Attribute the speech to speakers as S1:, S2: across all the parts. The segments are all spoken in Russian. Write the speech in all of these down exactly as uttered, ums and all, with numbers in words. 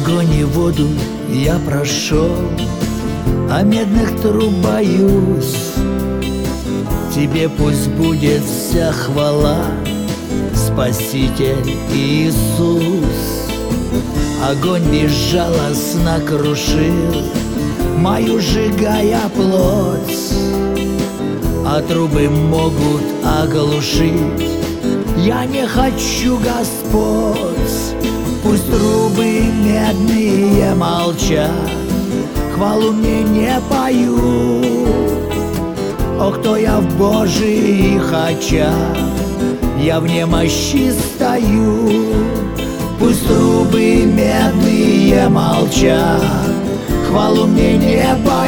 S1: Огонь и воду я прошел, а медных труб боюсь. Тебе пусть будет вся хвала, Спаситель Иисус. Огонь безжалостно крушил мою сжигая плоть, а трубы могут оглушить. Я не хочу, Господь, пусть трубы медные молчат, хвалу мне не поют. О, кто я в Божьих очах, я в немощи стою. Пусть трубы медные молчат, хвалу мне не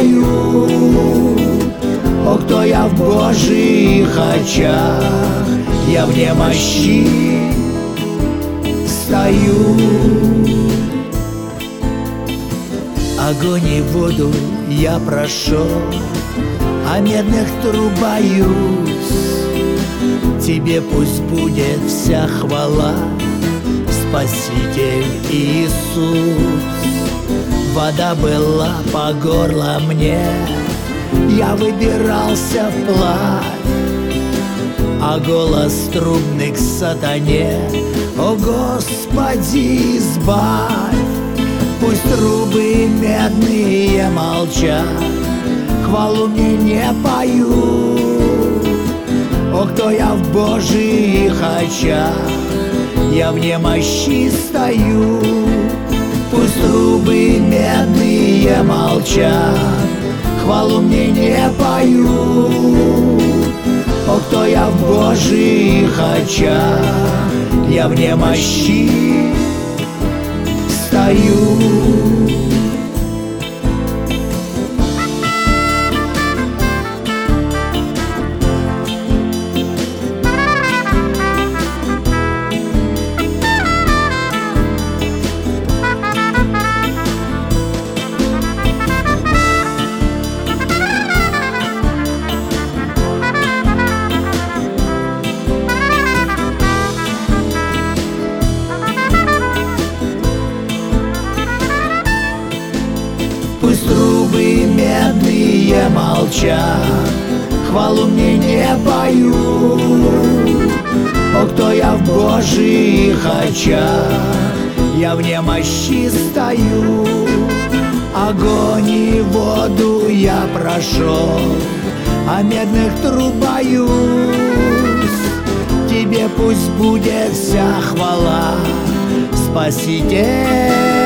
S1: поют. О, кто я в Божьих очах, я в немощи стою. Огонь и воду я прошел, а медных труб боюсь. Тебе пусть будет вся хвала, Спаситель Иисус. Вода была по горло мне, я выбирался вплавь, а голос трубный к сатане: о, Господи, избавь! Пусть трубы медные молчат, хвалу мне не поют. О, кто я в Божьих очах, я в немощи стою. Пусть трубы медные молчат, хвалу мне не поют. О, кто я в Божьих очах, я в немощи стою. Пусть трубы медные молчат, хвалу мне не поют. О, кто я в Божьих очах, я в немощи стою. Огонь и воду я прошел, а медных труб боюсь. Тебе пусть будет вся хвала, Спаситель